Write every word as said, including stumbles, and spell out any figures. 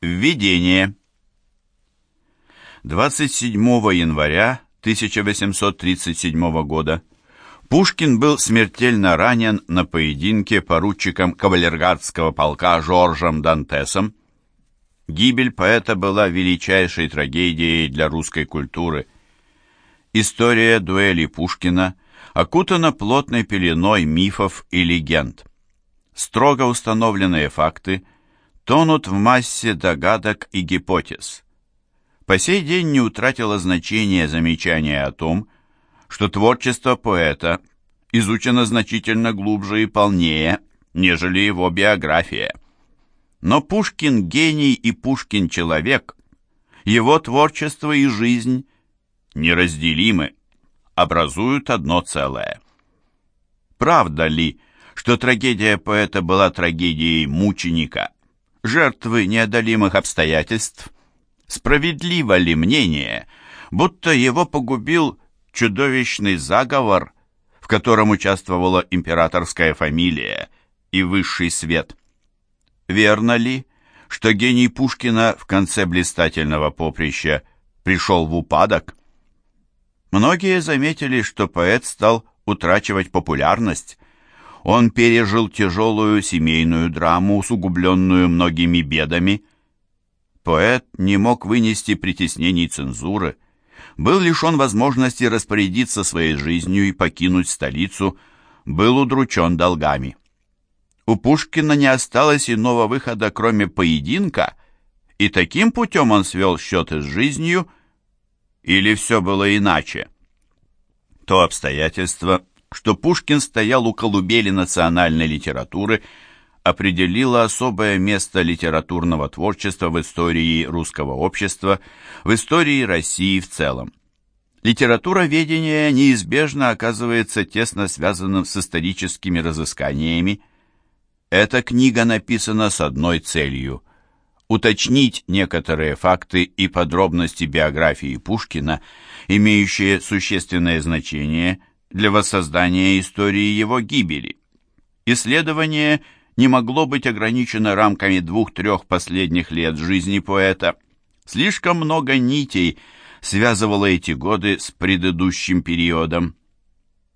Введение. двадцать седьмого января тысяча восемьсот тридцать седьмого года Пушкин был смертельно ранен на поединке поручиком кавалергардского полка Жоржем Дантесом. Гибель поэта была величайшей трагедией для русской культуры. История дуэли Пушкина окутана плотной пеленой мифов и легенд. Строго установленные факты тонут в массе догадок и гипотез. По сей день не утратило значения замечание о том, что творчество поэта изучено значительно глубже и полнее, нежели его биография. Но Пушкин гений и Пушкин человек, его творчество и жизнь неразделимы, образуют одно целое. Правда ли, что трагедия поэта была трагедией мученика, жертвы неодолимых обстоятельств? Справедливо ли мнение, будто его погубил чудовищный заговор, в котором участвовала императорская фамилия и высший свет? Верно ли, что гений Пушкина в конце блистательного поприща пришел в упадок? Многие заметили, что поэт стал утрачивать популярность. Он пережил тяжелую семейную драму, усугубленную многими бедами. Поэт не мог вынести притеснений цензуры, был лишен возможности распорядиться своей жизнью и покинуть столицу, был удручен долгами. У Пушкина не осталось иного выхода, кроме поединка, и таким путем он свел счеты с жизнью, или все было иначе? То обстоятельство, что Пушкин стоял у колыбели национальной литературы, определило особое место литературного творчества в истории русского общества, в истории России в целом. Литературоведение неизбежно оказывается тесно связанным с историческими разысканиями. Эта книга написана с одной целью – уточнить некоторые факты и подробности биографии Пушкина, имеющие существенное значение для воссоздания истории его гибели. Исследование не могло быть ограничено рамками двух-трех последних лет жизни поэта. Слишком много нитей связывало эти годы с предыдущим периодом.